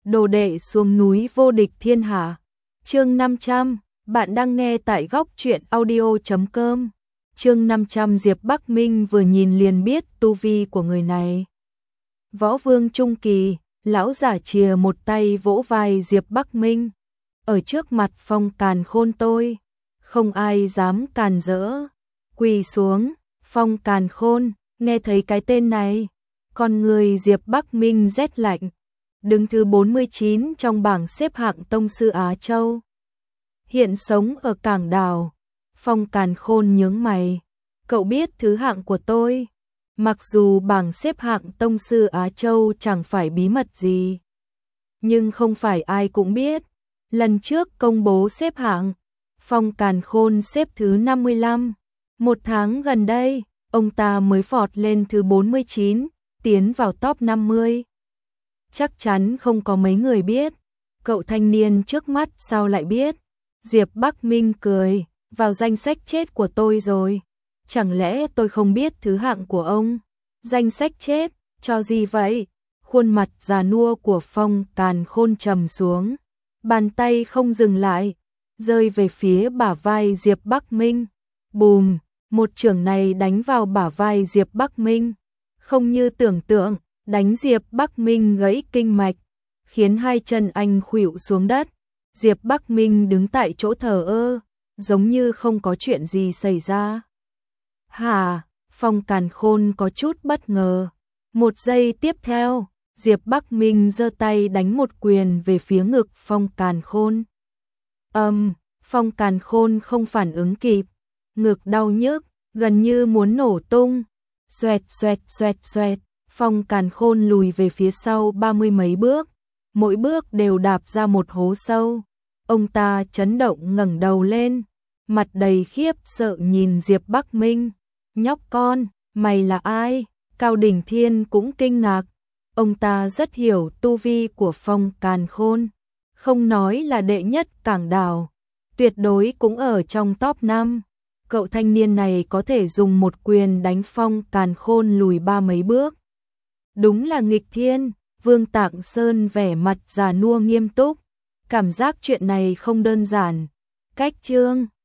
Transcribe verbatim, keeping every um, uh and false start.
đồ đệ xuống núi vô địch thiên hạ. Chương năm trăm, bạn đang nghe tại góc truyện audio chấm com. Chương năm trăm Diệp Bắc Minh vừa nhìn liền biết tu vi của người này. Võ vương trung kỳ, lão giả chìa một tay vỗ vai Diệp Bắc Minh. Ở trước mặt Phong Càn Khôn tôi, không ai dám càn rỡ. Quỳ xuống, Phong Càn Khôn, nghe thấy cái tên này, con người Diệp Bắc Minh rét lạnh. Đứng thứ bốn mươi chín trong bảng xếp hạng tông sư Á Châu. Hiện sống ở Cảng Đào. Phong Càn Khôn nhướng mày. Cậu biết thứ hạng của tôi? Mặc dù bảng xếp hạng tông sư Á Châu chẳng phải bí mật gì, nhưng không phải ai cũng biết. Lần trước công bố xếp hạng, Phong Càn Khôn xếp thứ năm mươi lăm. Một tháng gần đây, ông ta mới vọt lên thứ bốn mươi chín, tiến vào top năm mươi. Chắc chắn không có mấy người biết. Cậu thanh niên trước mắt sao lại biết? Diệp Bắc Minh cười, vào danh sách chết của tôi rồi. Chẳng lẽ tôi không biết thứ hạng của ông? Danh sách chết, cho gì vậy? Khuôn mặt già nua của Phong Càn Khôn trầm xuống. Bàn tay không dừng lại, rơi về phía bả vai Diệp Bắc Minh. Bùm, một chưởng này đánh vào bả vai Diệp Bắc Minh. Không như tưởng tượng, đánh Diệp Bắc Minh gãy kinh mạch, khiến hai chân anh khuỵu xuống đất. Diệp Bắc Minh đứng tại chỗ thờ ơ, giống như không có chuyện gì xảy ra. Hả? Phong Càn Khôn có chút bất ngờ. Một giây tiếp theo, Diệp Bắc Minh giơ tay đánh một quyền về phía ngực Phong Càn Khôn. Ầm, um, Phong Càn Khôn không phản ứng kịp, ngực đau nhức, gần như muốn nổ tung. Xoẹt xoẹt xoẹt xoẹt, Phong Càn Khôn lùi về phía sau ba mươi mấy bước, mỗi bước đều đạp ra một hố sâu. Ông ta chấn động ngẩng đầu lên, mặt đầy khiếp sợ nhìn Diệp Bắc Minh. Nhóc con, mày là ai? Cao Đỉnh Thiên cũng kinh ngạc. Ông ta rất hiểu tu vi của Phong Càn Khôn. Không nói là đệ nhất Cảng Đào, tuyệt đối cũng ở trong top năm. Cậu thanh niên này có thể dùng một quyền đánh Phong Càn Khôn lùi ba mấy bước. Đúng là nghịch thiên. Vương Tạng Sơn vẻ mặt già nua nghiêm túc. Cảm giác chuyện này không đơn giản. Cách chương